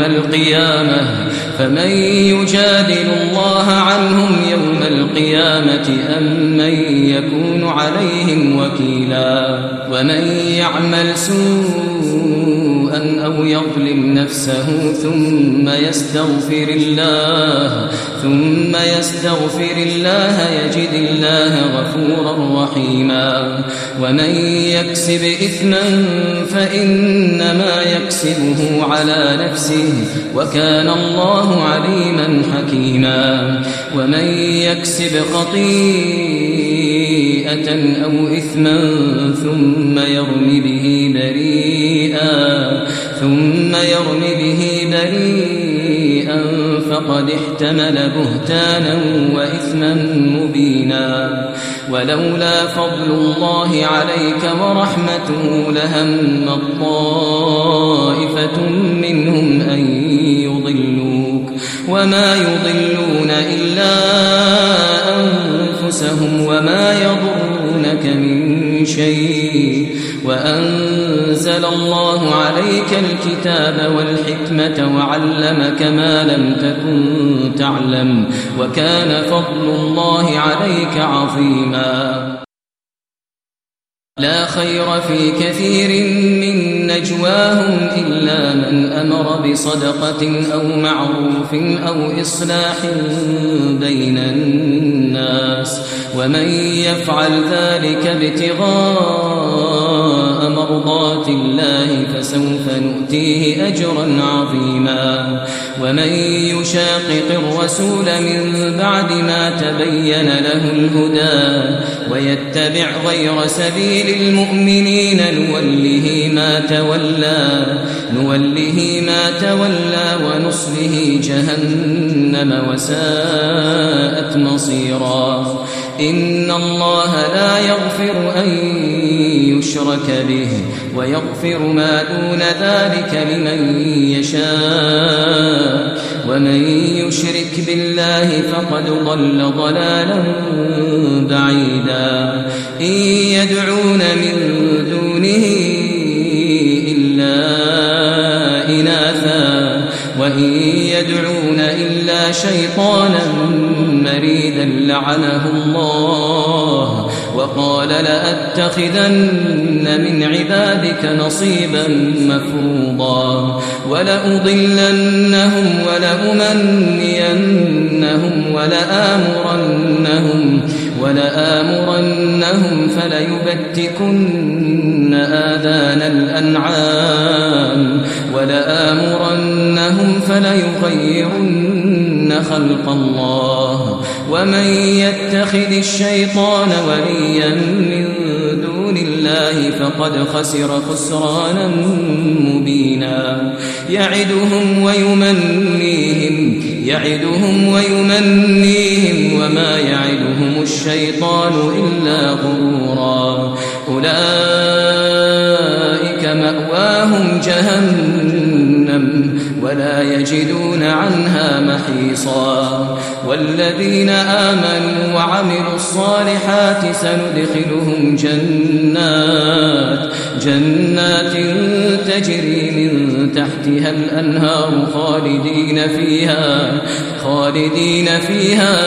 يوم القيامة أم من يكون عليهم وكيلا ومن يعمل سوءا أو يظلم نفسه ثم يستغفر الله يجد الله غفورا رحيما ومن يكسب إثما فإنما يكسبه على نفسه وكان الله عليما حكيما ومن يكسب خطيئة أو إثما ثم يرم به بريئا فقد احتمل بهتانا وإثما مبينا ولولا فضل الله عليك ورحمته لهم طائفة منهم أن يضلوك وما يضلون إلا أنفسهم وما يضرونك من شيء وأنزل الله عليك الكتاب والحكمة وعلمك ما لم تكن تعلم وكان فضل الله عليك عظيما لا خير في كثير من نجواهم إلا من أمر بصدقة أو معروف أو إصلاح بين الناس ومن يفعل ذلك ابتغاء مرضات الله فسوف نؤتيه أجرا عظيما ومن يشاقق الرسول من بعد ما تبين له الهدى ويتبع غير سبيل المؤمنين نوله ما تولى ونصله جهنم وساءت مصيرا إن الله لا يغفر أن يشرك به ويغفر ما دون ذلك لمن يشاء ومن يشرك بالله فقد ضل ضلالا بعيدا إن يدعون من دونه إلا إناثا وإن يدعون إلا شيطانا مريدا لعنه الله وقال لأتخذن من عبادك نصيبا مفروضا ولأضلنهم ولأمنينهم ولآمرنهم فليبتكن آذان الأنعام ولآمرنهم فليغيرن خلق الله ومن يتخذ الشيطان وليا من دون الله فقد خسر خسرانا مبينا يعدهم ويمنيهم وما يعدهم الشيطان إلا غرورا أولئك مأواهم جهنم ولا يجدون عنها محيصا والذين آمنوا وعملوا الصالحات سندخلهم جنات تجري من تحتها الأنهار خالدين فيها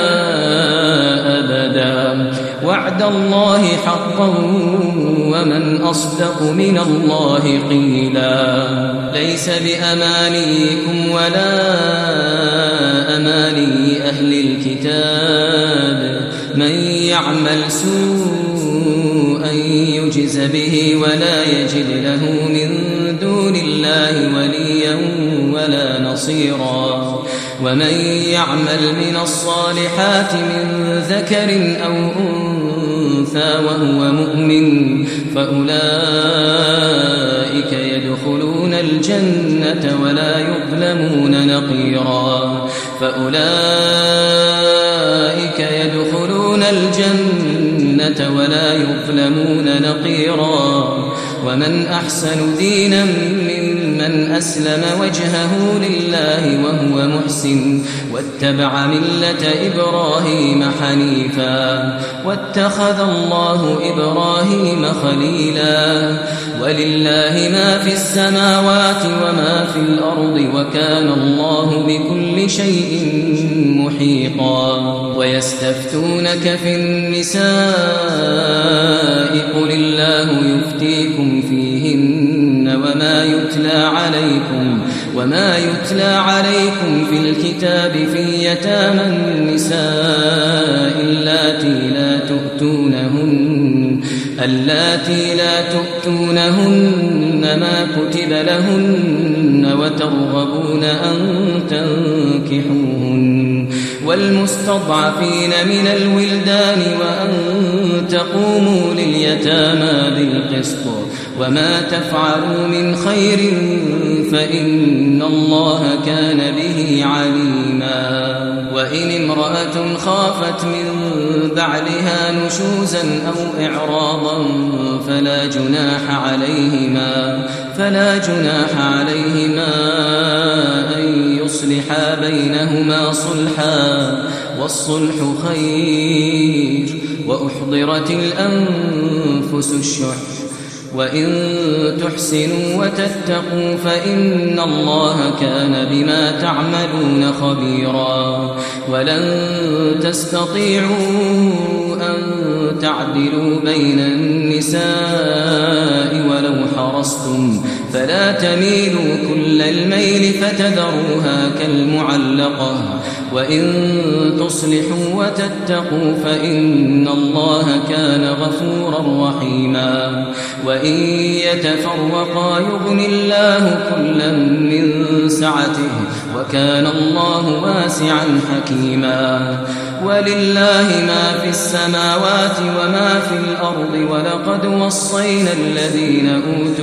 أبدا وعد الله حقا ومن أصدق من الله قيلا ليس بأمانيكم ولا أماني أهل الكتاب من يعمل سوءا يجز به ولا يجد له من دون الله وليا ولا نصيرا ومن يعمل من الصالحات من ذكر أو أنثى وهو مؤمن فأولئك يدخلون الجنة ولا يظلمون نقيرا ومن أحسن دينا ممن أسلم وجهه لله وهو محسن واتبع ملة إبراهيم حنيفا واتخذ الله إبراهيم خليلا ولله ما في السماوات وما في الأرض وكان الله بكل شيء محيطا ويستفتونك في النساء قل الله يفتيكم فيهن وما يتلى عليكم في الكتاب في يتامى النساء اللاتي لا تؤتونهن ما كتب لهن وترغبون أن تنكحوهن والمستضعفين من الولدان وأن تقوموا لليتامى بالقسط وما تفعلوا من خير فإن الله كان به عليما وإن امرأة خافت من بعلها نشوزا أو إعراضا فلا جناح عليهما أن يصلحا بينهما صلحا والصلح خير وأحضرت الأنفس الشح وإن تحسنوا وتتقوا فإن الله كان بما تعملون خبيرا ولن تستطيعوا أن تعدلوا بين النساء ولو حرصتم فلا تميلوا كل الميل فتذروها كالمعلقة وإن تصلحوا وتتقوا فإن الله كان غفورا رحيما وإن يتفرقا يغن الله كلا من سعته وكان الله واسعا حكيما ولله ما في السماوات وما في الأرض ولقد وصينا الذين أوتوا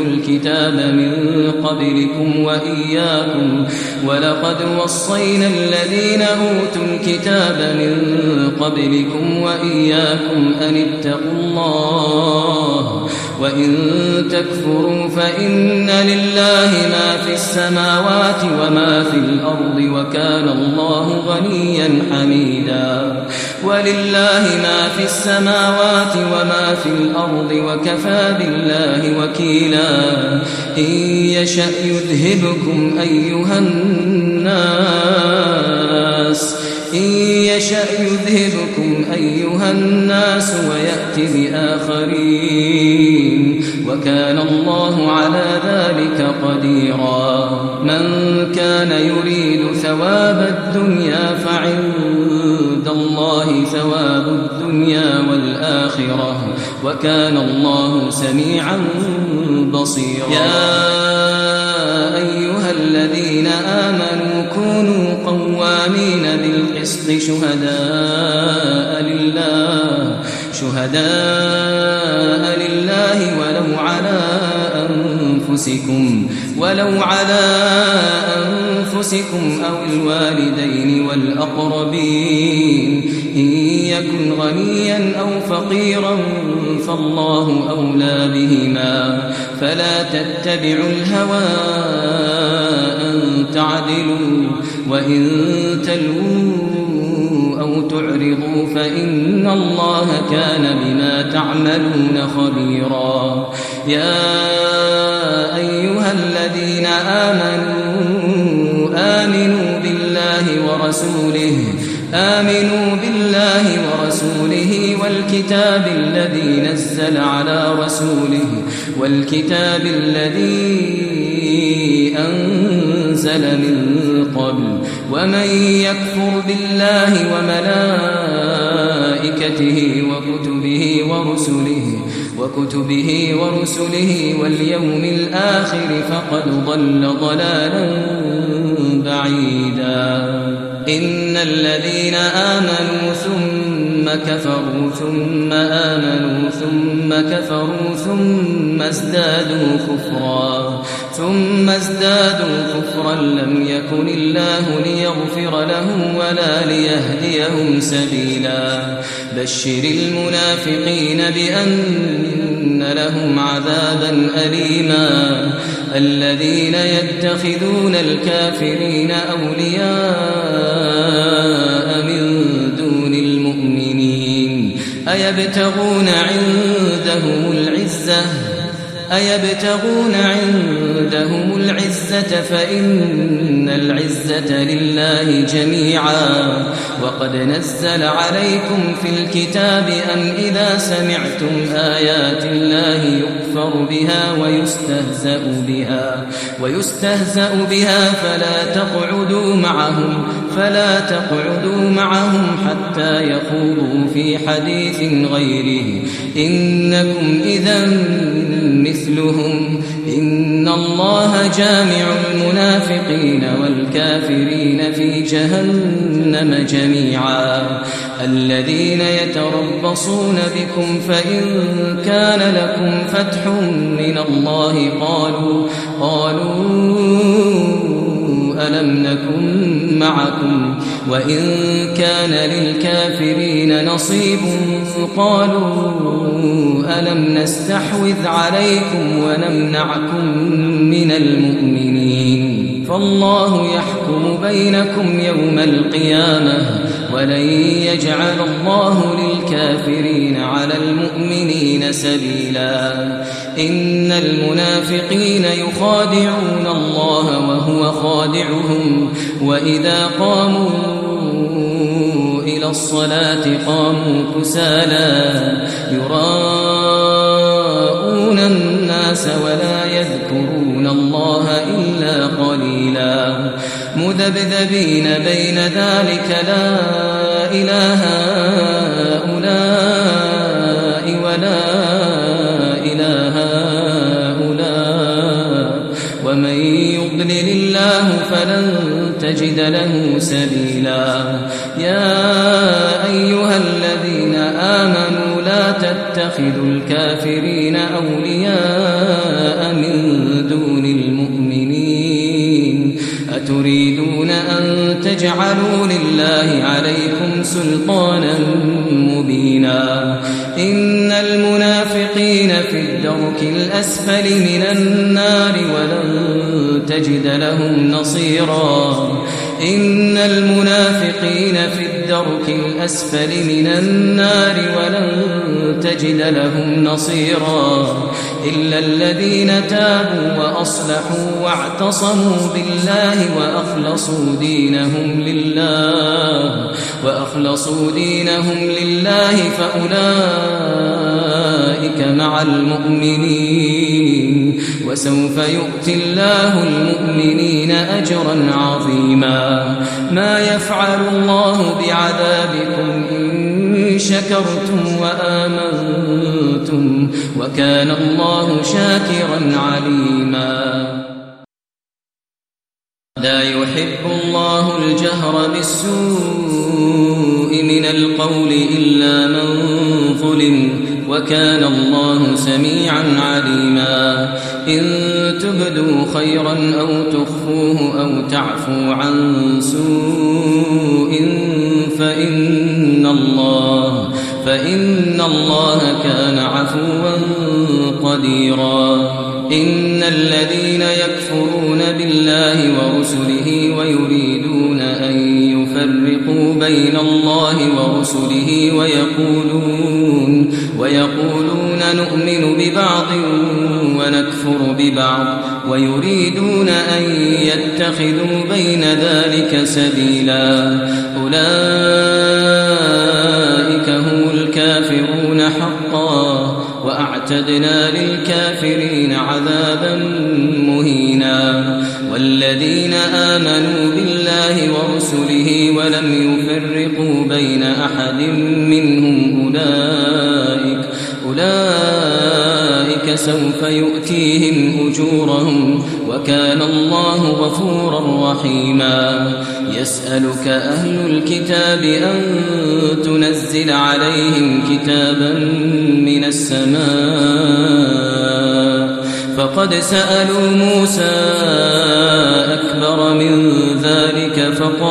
الكتاب من قبلكم وإياكم أن اتقوا الله وإن تكفروا فإن لله ما في السماوات وما في الأرض وكان الله غنيا حميدا ولله ما في السماوات وما في الأرض وكفى بالله وكيلا إن يشأ يذهبكم أيها الناس إن يشأ يذهبكم أيها الناس ويأت بآخرين وكان الله على ذلك قديرا من كان يريد ثواب الدنيا فعند الله ثواب الدنيا والآخرة وكان الله سميعا بصيرا يا أيها الذين آمنوا كونوا قوامين بالقسط شهداء لله ولو على أنفسكم أو الوالدين والأقربين إن يكن غنيا أو فقيرا فالله أولى بهما فلا تتبعوا الهوى أن تعدلوا وإن تلووا أو تعرضوا فإن الله كان بما تعملون خبيرا يا أيها الذين آمنوا بالله ورسوله والكتاب الذي نزل على رسوله والكتاب الذي أنزل من قبل ومن يكفر بالله وملائكته وكتبه ورسله واليوم الآخر فقد ضل ضلالا بعيدا إن الذين آمنوا ثم كفروا ثم آمنوا ثم كفروا ثم ازدادوا كفرا لم يكن الله ليغفر لهم ولا ليهديهم سبيلا بشر المنافقين بأن لهم عذابا أليما الذين يتخذون الكافرين أولياء من دون المؤمنين أيبتغون عندهم العزة فإن العزة لله جميعا وقد نزل عليكم في الكتاب أن إذا سمعتم آيات الله يكفر بها ويستهزأ بها فلا تقعدوا معهم حتى يخوضوا في حديث غيره إنكم إذا مثلهم إن الله جامع المنافقين والكافرين في جهنم جميعا الذين يتربصون بكم فإن كان لكم فتح من الله قالوا ألم نكن معكم وإن كان للكافرين نصيب قالوا ألم نستحوذ عليكم ونمنعكم من المؤمنين فالله يحكم بينكم يوم القيامة ولن يجعل الله للكافرين على المؤمنين سبيلا إن المنافقين يخادعون الله وهو خادعهم وإذا قاموا إلى الصلاة قاموا كسالى يراءون الناس ولا يذكرون الله إلا قليلا مذبذبين بين ذلك لا إله هؤلاء ولا إله هؤلاء ومن يضلل الله فلن تجد له سبيلا يا أيها الذين آمنوا لا تتخذوا الكافرين أولياء من دون المؤمنين أتريدون أن تجعلوا لله عليكم سلطانا مبينا إن المنافقين في الدرك الأسفل من النار ولن تجد لهم نصيرا إن المنافقين في الدرك الأسفل من النار ولن تجد لهم نصيرا إلا الذين تابوا وأصلحوا واعتصموا بالله وأخلصوا دينهم لله فأولئك مع المؤمنين وسوف يؤتي الله المؤمنين أجرا عظيما ما يفعل الله بعذابكم إن شكرتم وآمنتم وكان الله شاكرا عليما لا يحب الله الجهر بالسوء من القول إلا من ظلم وكان الله سميعا عليما إن تبدوا خيرا أو تخفوه أو تعفوا عن سوء فإن الله كان عفوا قديرا إن الذين يكفرون بالله ورسله ويريدون أن يفرقوا بين الله ورسله ويقولون نؤمن ببعض ونكفر ببعض ويريدون أن يتخذوا بين ذلك سبيلا أولئك هم الكافرون حقا وأعتدنا للكافرين عذابا مهينا والذين آمنوا بالله ورسله ولم يفرقوا بين أحد منهم أولئك سوف يؤتيهم أجورهم وكان الله غفورا رحيما يسألك أهل الكتاب أن تنزل عليهم كتابا من السماء فقد سألوا موسى أكبر من ذلك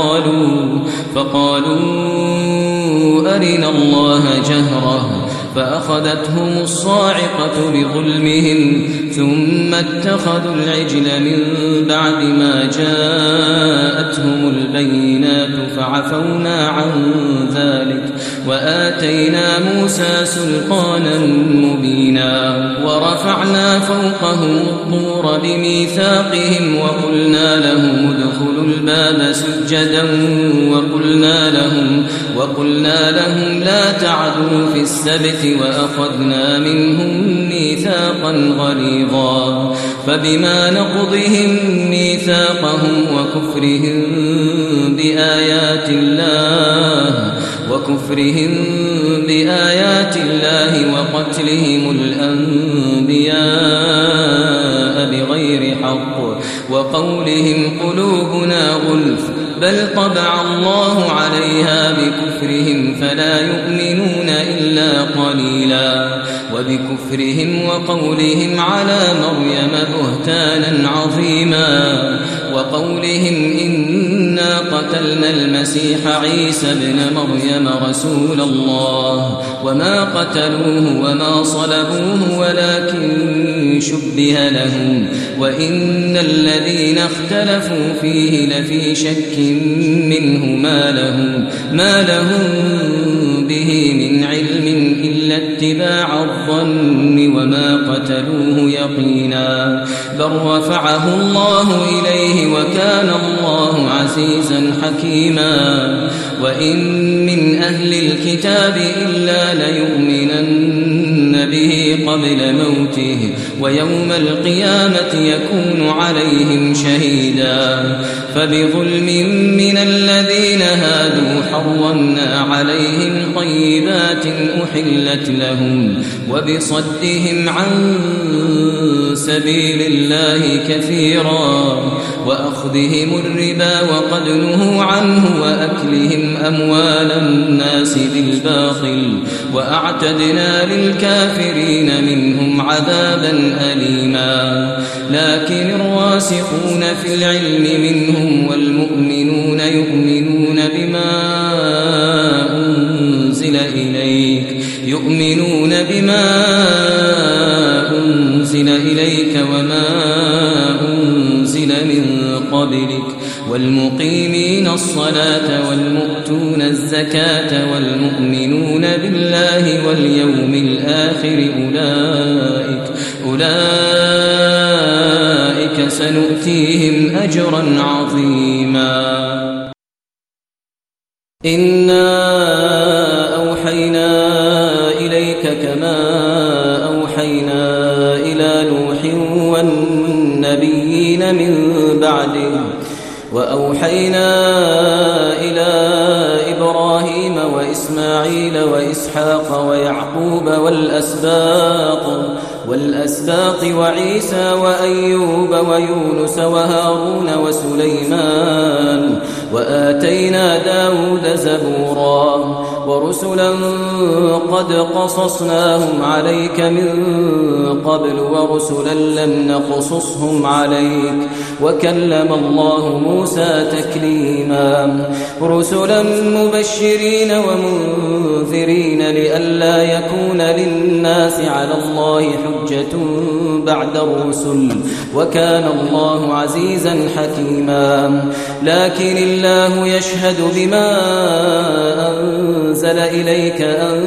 فقالوا أرنا الله جهرة فأخذتهم الصاعقة بظلمهم ثم اتخذوا العجل من بعد ما جاءتهم البينات فعفونا عن ذلك وآتينا موسى سلطانا مبينا ورفعنا فوقهم الطور بميثاقهم وقلنا لهم ادخلوا الباب سجدا وقلنا لهم لا تعدوا في السبت وأخذنا منهم ميثاقا غليظا فبما نقضهم ميثاقهم وكفرهم بآيات الله وقتلهم الأنبياء بغير حق وقولهم قلوبنا غلف بل طبع الله عليها بكفرهم فلا يؤمنون إلا قليلا وبكفرهم وقولهم على مريم بهتانا عظيما وقولهم إنا قتلنا المسيح عيسى ابن مريم رسول الله وما قتلوه وما صلبوه ولكن شبه لهم وإن الذين اختلفوا فيه لفي شك منه ما لهم به من علم إلا اتباع الظن وما قتلوه يقينا بل رفعه الله إليه وكان الله عزيزا حكيما وإن من أهل الكتاب إلا ليؤمنن به قبل موته ويوم القيامة يكون عليهم شهيدا فبظلم من الذين هادوا حرمنا عليهم طيبات أحلت لهم وبصدهم عن سبيل الله كثيرا وأخذهم الربا وقد نهوا عنه وأكلهم أموال الناس بالباطل وأعتدنا للكافرين منهم عذابا أليما لكن الراسخون في العلم منهم والمؤمنون يؤمنون بما أنزل إليك وما أنزل من قبلك والمقيمين الصلاة والمؤتون الزكاة والمؤمنون بالله واليوم الآخر أولئك سنؤتيهم أجرا عظيما. إنا أوحينا إليك كما أوحينا إلى نوح والنبيين من بعده وأوحينا إلى إبراهيم وإسماعيل وإسحاق ويعقوب والأسباط وعيسى وأيوب ويونس وهارون وسليمان وآتينا داود زبورا ورسلا قد قصصناهم عليك من قبل ورسلا لم نقصصهم عليك وكلم الله موسى تكليما. رسلا مبشرين ومنذرين لئلا يكون للناس على الله حجة بعد الرسل وكان الله عزيزا حكيما. لكن الله يشهد بما أنزل إليك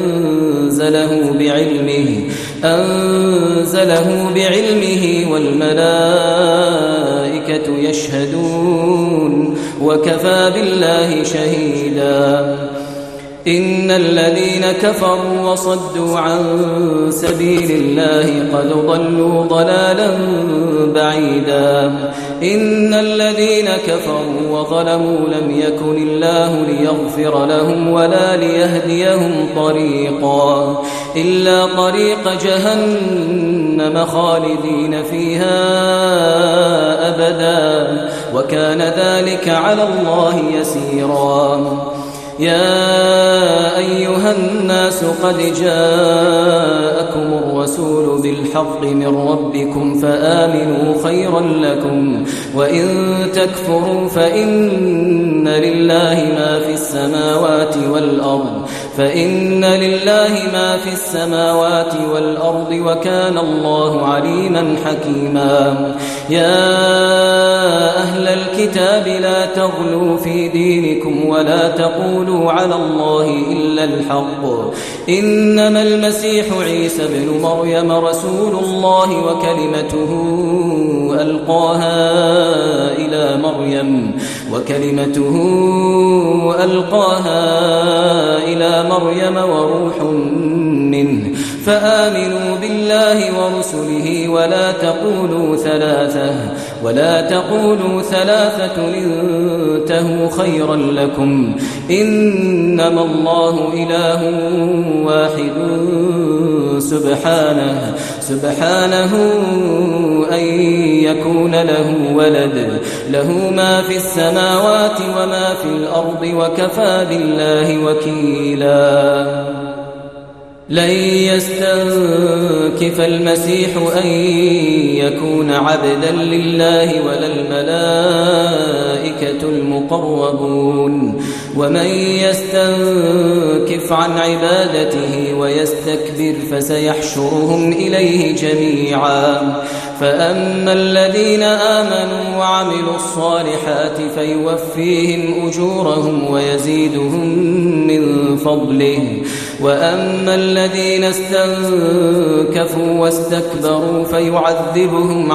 أنزله بعلمه والملائكة يشهدون وكفى بالله شهيدا. إن الذين كفروا وصدوا عن سبيل الله قد ضلوا ضلالا بعيدا. إن الذين كفروا وظلموا لم يكن الله ليغفر لهم ولا ليهديهم طريقا إلا طريق جهنم خالدين فيها أبدا وكان ذلك على الله يسيرا. يا أيها الناس قد جاءكم الرسول بالحق من ربكم فآمنوا خيرا لكم وإن تكفروا فإن لله ما في السماوات والأرض وكان الله عليما حكيما. يا أهل الكتاب لا تغلوا في دينكم ولا تقولوا على الله إلا الحق إنما المسيح عيسى بن مريم رسول الله وكلمته ألقاها إلى مريم وروح منه فآمنوا بالله ورسله ولا تقولوا ثلاثة انتهوا خيرا لكم إنما الله إله واحد سبحانه أن يكون له ولد له ما في السماوات وما في الأرض وكفى بالله وكيلا. لن يستنكف المسيح أن يكون عبدا لله ولا الملائكة المقربون ومن يستنكف عن عبادته ويستكبر فسيحشرهم إليه جميعا. فأما الذين آمنوا وعملوا الصالحات فيوفيهم أجورهم ويزيدهم من فضله وأما الذين استنكفوا واستكبروا فيعذبهم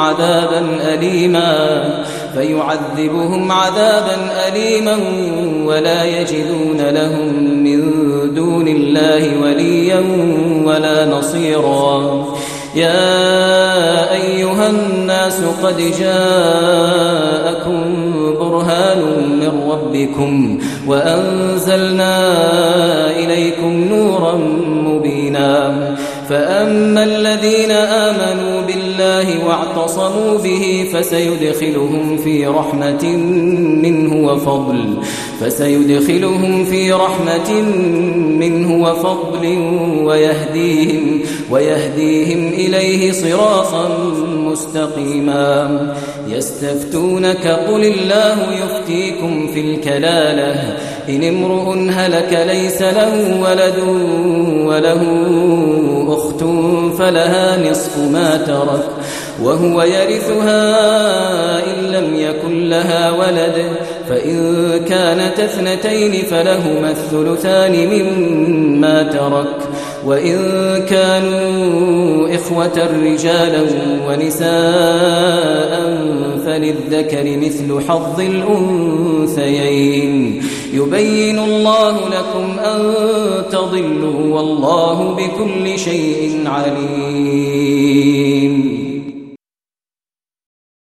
عذابا أليما ولا يجدون لهم من دون الله وليا ولا نصيرا. يا أيها الناس قد جاءكم برهان من ربكم وأنزلنا إليكم نورا مبينا. فأما الذين آمنوا بالله واعتصموا به فسيدخلهم في رحمة منه وفضل ويهديهم إليه صراطا مستقيما. يستفتونك قل الله يفتيكم في الكلالة إن امرؤ هلك ليس له ولد وله أخت فلها نصف ما ترك وهو يرثها إن لم يكن لها ولد، فإن كانت اثنتين فلهما الثلثان مما ترك، وإن كانوا إخوة رجالا ونساء فللذكر مثل حظ الأنثيين. يبين الله لكم أن تضلوا والله بكل شيء عليم.